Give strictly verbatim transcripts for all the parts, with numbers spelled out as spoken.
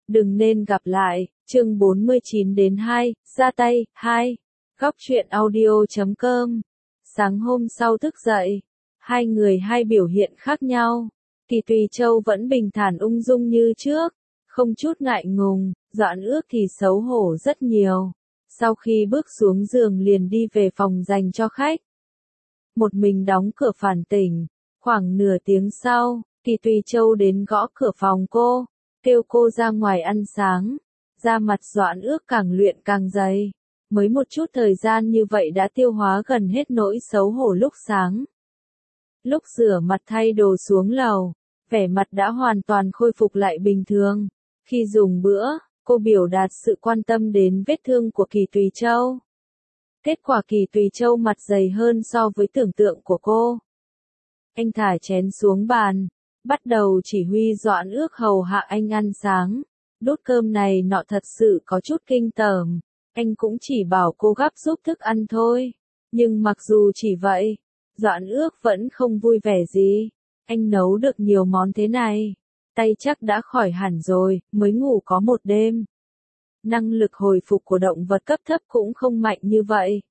Đừng nên gặp lại, chương bốn mươi chín đến hai, ra tay, hai. Góc truyện audio chấm com. Sáng hôm sau thức dậy, hai người hai biểu hiện khác nhau. Kỳ Tùy Châu vẫn bình thản ung dung như trước, không chút ngại ngùng, Doãn Ước thì xấu hổ rất nhiều. Sau khi bước xuống giường liền đi về phòng dành cho khách. Một mình đóng cửa phản tỉnh, khoảng nửa tiếng sau, Kỳ Tùy Châu đến gõ cửa phòng cô, kêu cô ra ngoài ăn sáng. Da mặt Doãn Ước càng luyện càng dày, mới một chút thời gian như vậy đã tiêu hóa gần hết nỗi xấu hổ lúc sáng. Lúc rửa mặt thay đồ xuống lầu, vẻ mặt đã hoàn toàn khôi phục lại bình thường. Khi dùng bữa, cô biểu đạt sự quan tâm đến vết thương của Kỳ Tùy Châu. Kết quả Kỳ Tùy Châu mặt dày hơn so với tưởng tượng của cô. Anh thả chén xuống bàn, bắt đầu chỉ huy Doãn Ước hầu hạ anh ăn sáng. Đốt cơm này nọ thật sự có chút kinh tởm, anh cũng chỉ bảo cô gắp giúp thức ăn thôi. Nhưng mặc dù chỉ vậy, Doãn Ước vẫn không vui vẻ gì. Anh nấu được nhiều món thế này, tay chắc đã khỏi hẳn rồi, mới ngủ có một đêm. Năng lực hồi phục của động vật cấp thấp cũng không mạnh như vậy.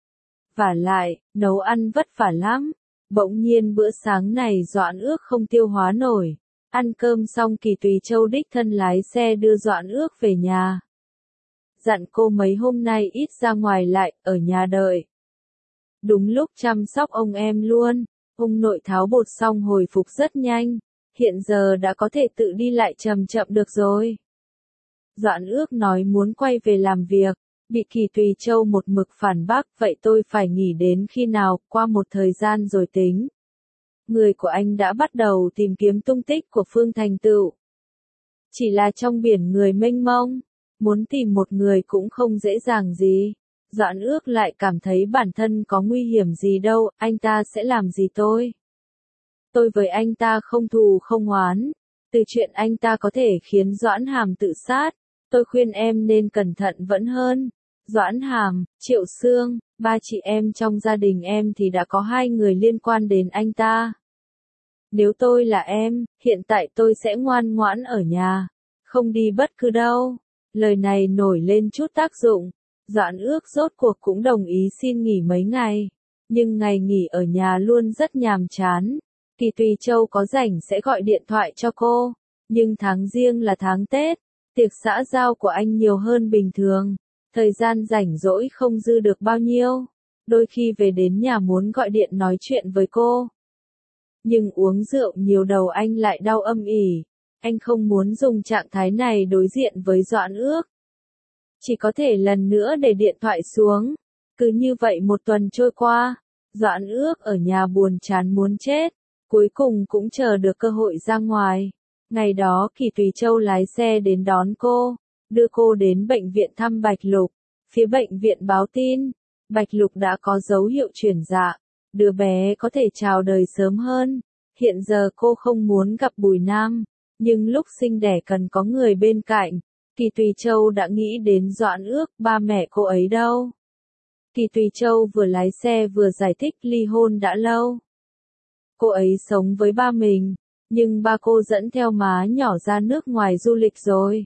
Vả lại, nấu ăn vất vả lắm. Bỗng nhiên bữa sáng này Doãn Ước không tiêu hóa nổi. Ăn cơm xong Kỳ Tùy Châu đích thân lái xe đưa Doãn Ước về nhà. Dặn cô mấy hôm nay ít ra ngoài lại, ở nhà đợi. Đúng lúc chăm sóc ông em luôn, ông nội tháo bột xong hồi phục rất nhanh. Hiện giờ đã có thể tự đi lại chậm chậm được rồi. Doãn Ước nói muốn quay về làm việc, bị Kỳ Tùy Châu một mực phản bác, vậy tôi phải nghỉ đến khi nào, qua một thời gian rồi tính. Người của anh đã bắt đầu tìm kiếm tung tích của Phương Thành Tựu. Chỉ là trong biển người mênh mông, muốn tìm một người cũng không dễ dàng gì. Doãn Ước lại cảm thấy bản thân có nguy hiểm gì đâu, anh ta sẽ làm gì tôi? Tôi với anh ta không thù không oán. Từ chuyện anh ta có thể khiến Doãn Hàm tự sát, tôi khuyên em nên cẩn thận vẫn hơn. Doãn Hàm, Triệu Sương, ba chị em trong gia đình em thì đã có hai người liên quan đến anh ta. Nếu tôi là em, hiện tại tôi sẽ ngoan ngoãn ở nhà, không đi bất cứ đâu. Lời này nổi lên chút tác dụng. Doãn Ước rốt cuộc cũng đồng ý xin nghỉ mấy ngày. Nhưng ngày nghỉ ở nhà luôn rất nhàm chán. Kỳ Tùy Châu có rảnh sẽ gọi điện thoại cho cô. Nhưng tháng riêng là tháng Tết, tiệc xã giao của anh nhiều hơn bình thường. Thời gian rảnh rỗi không dư được bao nhiêu. Đôi khi về đến nhà muốn gọi điện nói chuyện với cô. Nhưng uống rượu nhiều đầu anh lại đau âm ỉ. Anh không muốn dùng trạng thái này đối diện với Doãn Ước. Chỉ có thể lần nữa để điện thoại xuống. Cứ như vậy một tuần trôi qua. Doãn Ước ở nhà buồn chán muốn chết. Cuối cùng cũng chờ được cơ hội ra ngoài. Ngày đó Kỳ Tùy Châu lái xe đến đón cô, đưa cô đến bệnh viện thăm Bạch Lục. Phía bệnh viện báo tin, Bạch Lục đã có dấu hiệu chuyển dạ, đứa bé có thể chào đời sớm hơn. Hiện giờ cô không muốn gặp Bùi Nam, nhưng lúc sinh đẻ cần có người bên cạnh. Kỳ Tùy Châu đã nghĩ đến Doãn Ước, ba mẹ cô ấy đâu? Kỳ Tùy Châu vừa lái xe vừa giải thích ly hôn đã lâu. Cô ấy sống với ba mình, nhưng ba cô dẫn theo má nhỏ ra nước ngoài du lịch rồi.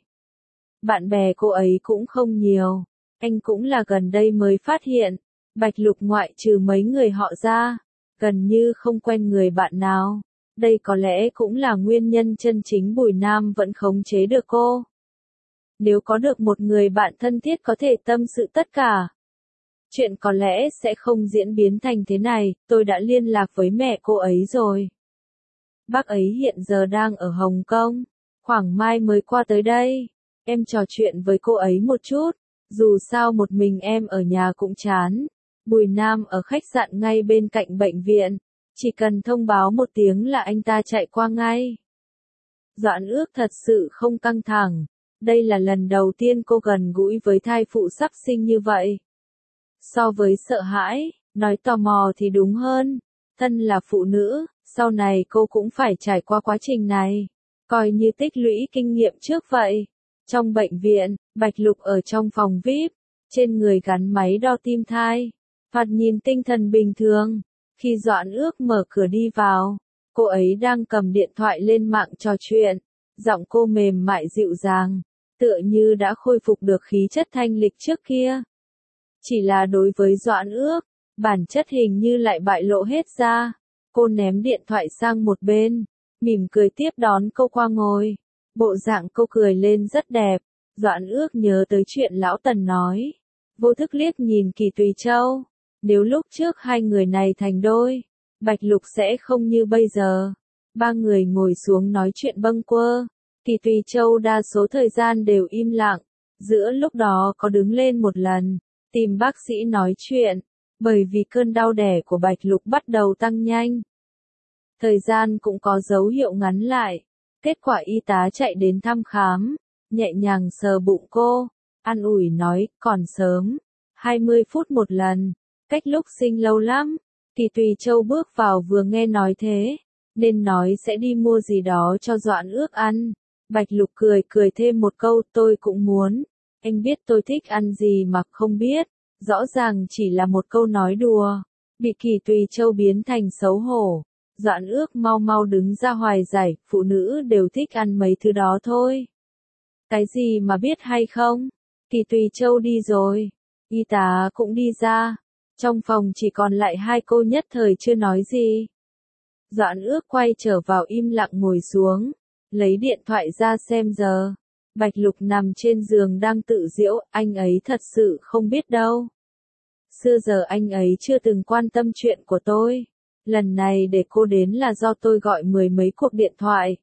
Bạn bè cô ấy cũng không nhiều, anh cũng là gần đây mới phát hiện, Bạch Lục ngoại trừ mấy người họ ra, gần như không quen người bạn nào. Đây có lẽ cũng là nguyên nhân chân chính Bùi Nam vẫn khống chế được cô. Nếu có được một người bạn thân thiết có thể tâm sự tất cả, chuyện có lẽ sẽ không diễn biến thành thế này. Tôi đã liên lạc với mẹ cô ấy rồi. Bác ấy hiện giờ đang ở Hồng Kông, khoảng mai mới qua tới đây. Em trò chuyện với cô ấy một chút, dù sao một mình em ở nhà cũng chán. Bùi Nam ở khách sạn ngay bên cạnh bệnh viện, chỉ cần thông báo một tiếng là anh ta chạy qua ngay. Doãn Ước thật sự không căng thẳng, đây là lần đầu tiên cô gần gũi với thai phụ sắp sinh như vậy. So với sợ hãi, nói tò mò thì đúng hơn, thân là phụ nữ, sau này cô cũng phải trải qua quá trình này, coi như tích lũy kinh nghiệm trước vậy. Trong bệnh viện, Bạch Lục ở trong phòng vi ai pi, trên người gắn máy đo tim thai, thoạt nhìn tinh thần bình thường. Khi Doãn Ước mở cửa đi vào, cô ấy đang cầm điện thoại lên mạng trò chuyện, giọng cô mềm mại dịu dàng, tựa như đã khôi phục được khí chất thanh lịch trước kia. Chỉ là đối với Doãn Ước, bản chất hình như lại bại lộ hết ra. Cô ném điện thoại sang một bên, mỉm cười tiếp đón cô qua ngồi. Bộ dạng cô cười lên rất đẹp. Doãn Ước nhớ tới chuyện lão Tần nói. Vô thức liếc nhìn Kỳ Tùy Châu. Nếu lúc trước hai người này thành đôi, Bạch Lục sẽ không như bây giờ. Ba người ngồi xuống nói chuyện bâng quơ. Kỳ Tùy Châu đa số thời gian đều im lặng. Giữa lúc đó có đứng lên một lần, tìm bác sĩ nói chuyện. Bởi vì cơn đau đẻ của Bạch Lục bắt đầu tăng nhanh. Thời gian cũng có dấu hiệu ngắn lại. Kết quả y tá chạy đến thăm khám, nhẹ nhàng sờ bụng cô, an ủi nói, còn sớm, hai mươi phút một lần, cách lúc sinh lâu lắm. Kỳ Tùy Châu bước vào vừa nghe nói thế, nên nói sẽ đi mua gì đó cho Doãn Ước ăn. Bạch Lục cười cười thêm một câu, tôi cũng muốn, anh biết tôi thích ăn gì mà không biết, rõ ràng chỉ là một câu nói đùa, bị Kỳ Tùy Châu biến thành xấu hổ. Doãn Ước mau mau đứng ra hoài giải, phụ nữ đều thích ăn mấy thứ đó thôi. Cái gì mà biết hay không? Kỳ Tùy Châu đi rồi, y tá cũng đi ra, trong phòng chỉ còn lại hai cô nhất thời chưa nói gì. Doãn Ước quay trở vào im lặng ngồi xuống, lấy điện thoại ra xem giờ. Bạch Lục nằm trên giường đang tự giễu, anh ấy thật sự không biết đâu. Xưa giờ anh ấy chưa từng quan tâm chuyện của tôi. Lần này để cô đến là do tôi gọi mười mấy cuộc điện thoại.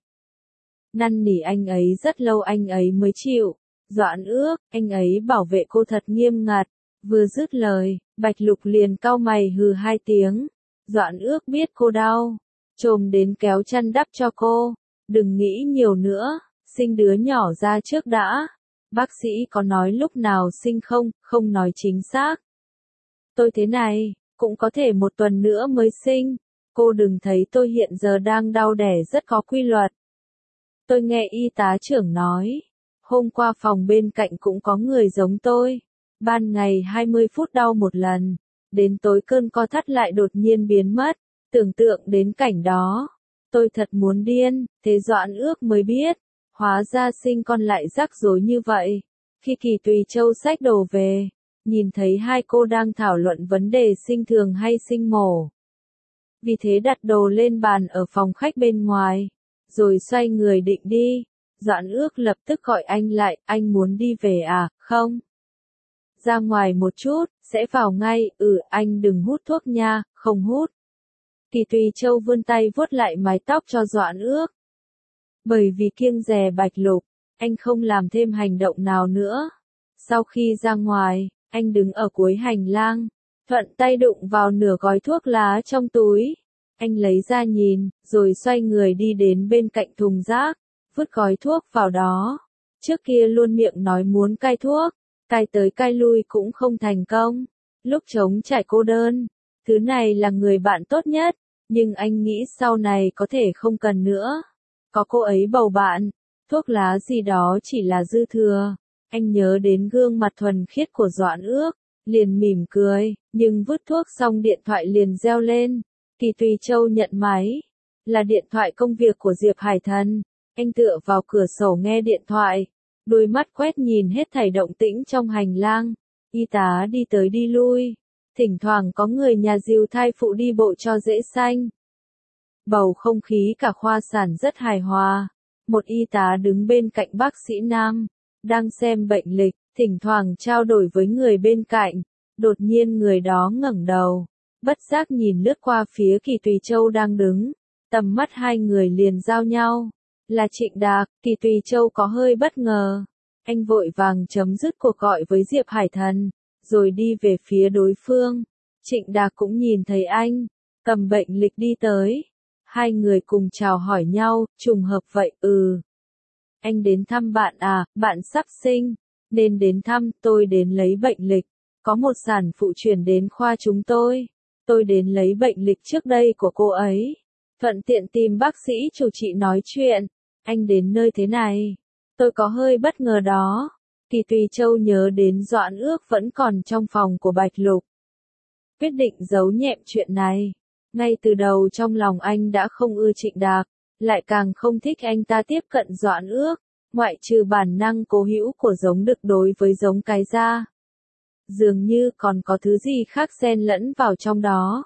Năn nỉ anh ấy rất lâu anh ấy mới chịu. Doãn Ước, anh ấy bảo vệ cô thật nghiêm ngặt. Vừa dứt lời, Bạch Lục liền cau mày hừ hai tiếng. Doãn Ước biết cô đau, chồm đến kéo chăn đắp cho cô. Đừng nghĩ nhiều nữa, sinh đứa nhỏ ra trước đã. Bác sĩ có nói lúc nào sinh không, không nói chính xác. Tôi thế này, cũng có thể một tuần nữa mới sinh. Cô đừng thấy tôi hiện giờ đang đau đẻ rất có quy luật. Tôi nghe y tá trưởng nói, hôm qua phòng bên cạnh cũng có người giống tôi. Ban ngày hai mươi phút đau một lần, đến tối cơn co thắt lại đột nhiên biến mất. Tưởng tượng đến cảnh đó, tôi thật muốn điên. Thế Doãn Ước mới biết, hóa ra sinh con lại rắc rối như vậy. Khi Kỳ Tùy Châu xách đồ về, nhìn thấy hai cô đang thảo luận vấn đề sinh thường hay sinh mổ. Vì thế đặt đồ lên bàn ở phòng khách bên ngoài, rồi xoay người định đi. Doãn Ước lập tức gọi anh lại, anh muốn đi về à, không? Ra ngoài một chút, sẽ vào ngay, ừ, anh đừng hút thuốc nha, không hút. Kỳ Tùy Châu vươn tay vuốt lại mái tóc cho Doãn Ước. Bởi vì kiêng dè Bạch Lục, anh không làm thêm hành động nào nữa. Sau khi ra ngoài, anh đứng ở cuối hành lang, thuận tay đụng vào nửa gói thuốc lá trong túi. Anh lấy ra nhìn, rồi xoay người đi đến bên cạnh thùng rác, vứt gói thuốc vào đó. Trước kia luôn miệng nói muốn cai thuốc, cai tới cai lui cũng không thành công. Lúc trống trải cô đơn, thứ này là người bạn tốt nhất, nhưng anh nghĩ sau này có thể không cần nữa. Có cô ấy bầu bạn, thuốc lá gì đó chỉ là dư thừa. Anh nhớ đến gương mặt thuần khiết của Doãn Ước, liền mỉm cười, nhưng vứt thuốc xong điện thoại liền reo lên. Kỳ Tùy Châu nhận máy, là điện thoại công việc của Diệp Hải Thần. Anh tựa vào cửa sổ nghe điện thoại, đôi mắt quét nhìn hết thảy động tĩnh trong hành lang. Y tá đi tới đi lui, thỉnh thoảng có người nhà dìu thai phụ đi bộ cho dễ sanh. Bầu không khí cả khoa sản rất hài hòa. Một y tá đứng bên cạnh bác sĩ nam, đang xem bệnh lịch, thỉnh thoảng trao đổi với người bên cạnh. Đột nhiên người đó ngẩng đầu, bất giác nhìn lướt qua phía Kỳ Tùy Châu đang đứng. Tầm mắt hai người liền giao nhau. Là Trịnh Đạc. Kỳ Tùy Châu có hơi bất ngờ. Anh vội vàng chấm dứt cuộc gọi với Diệp Hải Thần, rồi đi về phía đối phương. Trịnh Đạc cũng nhìn thấy anh, cầm bệnh lịch đi tới. Hai người cùng chào hỏi nhau, trùng hợp vậy, ừ. Anh đến thăm bạn à, bạn sắp sinh, nên đến thăm, tôi đến lấy bệnh lịch. Có một sản phụ chuyển đến khoa chúng tôi. Tôi đến lấy bệnh lịch trước đây của cô ấy. Thuận tiện tìm bác sĩ chủ trị nói chuyện. Anh đến nơi thế này. Tôi có hơi bất ngờ đó. Kỳ Tùy Châu nhớ đến Doãn Ước vẫn còn trong phòng của Bạch Lục. Quyết định giấu nhẹm chuyện này. Ngay từ đầu trong lòng anh đã không ưa Trịnh Đạc, lại càng không thích anh ta tiếp cận Doãn Ước. ngoại trừ bản năng cố hữu của giống đực đối với giống cái ra. Dường như còn có thứ gì khác xen lẫn vào trong đó.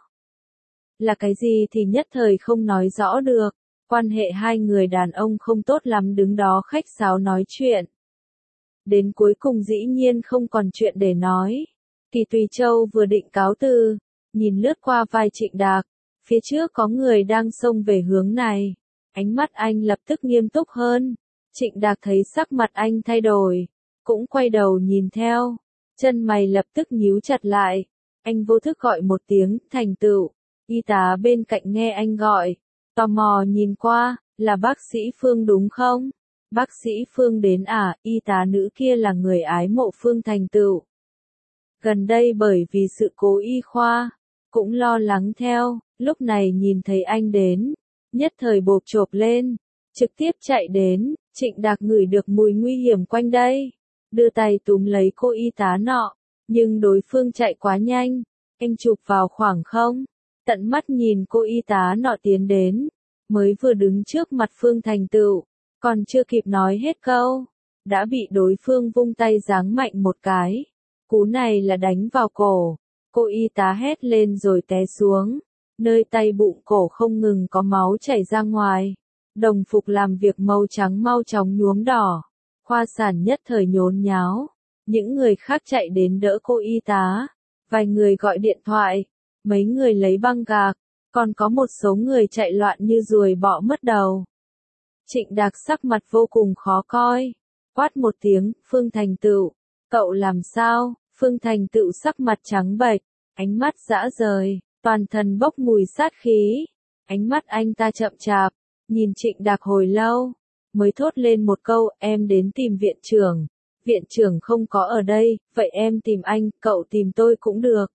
Là cái gì thì nhất thời không nói rõ được, quan hệ hai người đàn ông không tốt lắm đứng đó khách sáo nói chuyện. Đến cuối cùng dĩ nhiên không còn chuyện để nói. Kỳ Tùy Châu vừa định cáo từ, nhìn lướt qua vai Trịnh Đạc, phía trước có người đang xông về hướng này. Ánh mắt anh lập tức nghiêm túc hơn. Trịnh Đạc thấy sắc mặt anh thay đổi, cũng quay đầu nhìn theo, chân mày lập tức nhíu chặt lại. Anh vô thức gọi một tiếng, Thành Tựu. Y tá bên cạnh nghe anh gọi, tò mò nhìn qua, là bác sĩ Phương đúng không? Bác sĩ Phương đến à? Y tá nữ kia là người ái mộ Phương Thành Tựu. Gần đây bởi vì sự cố y khoa, cũng lo lắng theo, lúc này nhìn thấy anh đến, nhất thời bộp chộp lên, trực tiếp chạy đến. Trịnh Đạc ngửi được mùi nguy hiểm quanh đây, đưa tay túm lấy cô y tá nọ, nhưng đối phương chạy quá nhanh, anh chụp vào khoảng không, tận mắt nhìn cô y tá nọ tiến đến, mới vừa đứng trước mặt Phương Thành Tựu, còn chưa kịp nói hết câu, đã bị đối phương vung tay giáng mạnh một cái, cú này là đánh vào cổ, cô y tá hét lên rồi té xuống, nơi tay bụng cổ không ngừng có máu chảy ra ngoài. Đồng phục làm việc màu trắng mau chóng nhuốm đỏ, khoa sản nhất thời nhốn nháo, những người khác chạy đến đỡ cô y tá, vài người gọi điện thoại, mấy người lấy băng gạc, còn có một số người chạy loạn như ruồi bọ mất đầu. Trịnh Đạc sắc mặt vô cùng khó coi, quát một tiếng, Phương Thành Tựu, cậu làm sao? Phương Thành Tựu sắc mặt trắng bệch, ánh mắt dã rời, toàn thân bốc mùi sát khí, ánh mắt anh ta chậm chạp. Nhìn Trịnh Đạc hồi lâu, mới thốt lên một câu, em đến tìm viện trưởng. Viện trưởng không có ở đây, vậy em tìm anh, cậu tìm tôi cũng được.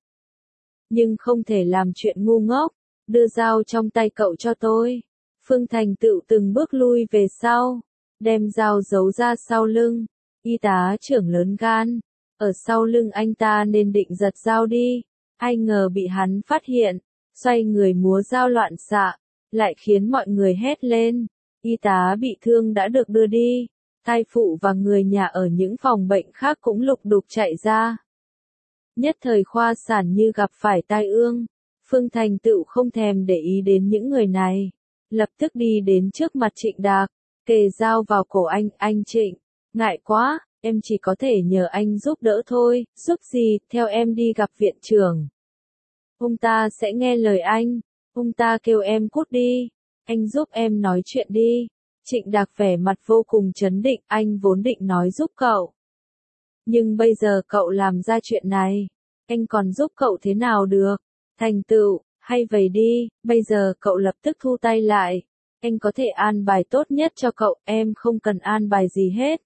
Nhưng không thể làm chuyện ngu ngốc, đưa dao trong tay cậu cho tôi. Phương Thành Tựu từng bước lui về sau, đem dao giấu ra sau lưng. Y tá trưởng lớn gan, ở sau lưng anh ta nên định giật dao đi, ai ngờ bị hắn phát hiện, xoay người múa dao loạn xạ. Lại khiến mọi người hét lên, y tá bị thương đã được đưa đi, thai phụ và người nhà ở những phòng bệnh khác cũng lục đục chạy ra. Nhất thời khoa sản như gặp phải tai ương, Phương Thành Tựu không thèm để ý đến những người này, lập tức đi đến trước mặt Trịnh Đạc, kề dao vào cổ anh, anh Trịnh, ngại quá, em chỉ có thể nhờ anh giúp đỡ thôi, giúp gì, theo em đi gặp viện trưởng. Ông ta sẽ nghe lời anh. Ông ta kêu em cút đi, anh giúp em nói chuyện đi. Trịnh Đạc vẻ mặt vô cùng trấn định, anh vốn định nói giúp cậu. Nhưng bây giờ cậu làm ra chuyện này, anh còn giúp cậu thế nào được? Thành Tựu, hay vậy đi, bây giờ cậu lập tức thu tay lại. Anh có thể an bài tốt nhất cho cậu, em không cần an bài gì hết.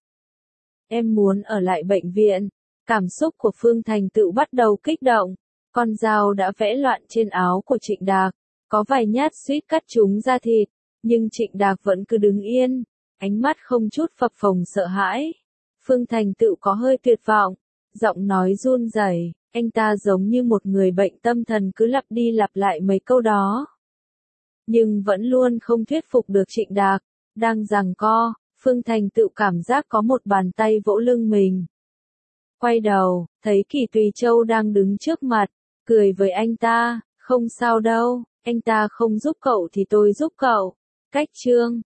Em muốn ở lại bệnh viện. Cảm xúc của Phương Thành Tựu bắt đầu kích động, con dao đã vẽ loạn trên áo của Trịnh Đạc. Có vài nhát suýt cắt trúng da thịt, nhưng Trịnh Đạc vẫn cứ đứng yên, ánh mắt không chút phập phồng sợ hãi. Phương Thành Tựu có hơi tuyệt vọng, giọng nói run rẩy, anh ta giống như một người bệnh tâm thần cứ lặp đi lặp lại mấy câu đó. Nhưng vẫn luôn không thuyết phục được Trịnh Đạc, đang giằng co, Phương Thành Tựu cảm giác có một bàn tay vỗ lưng mình. Quay đầu, thấy Kỳ Tùy Châu đang đứng trước mặt, cười với anh ta, không sao đâu. Anh ta không giúp cậu thì tôi giúp cậu. Cách chương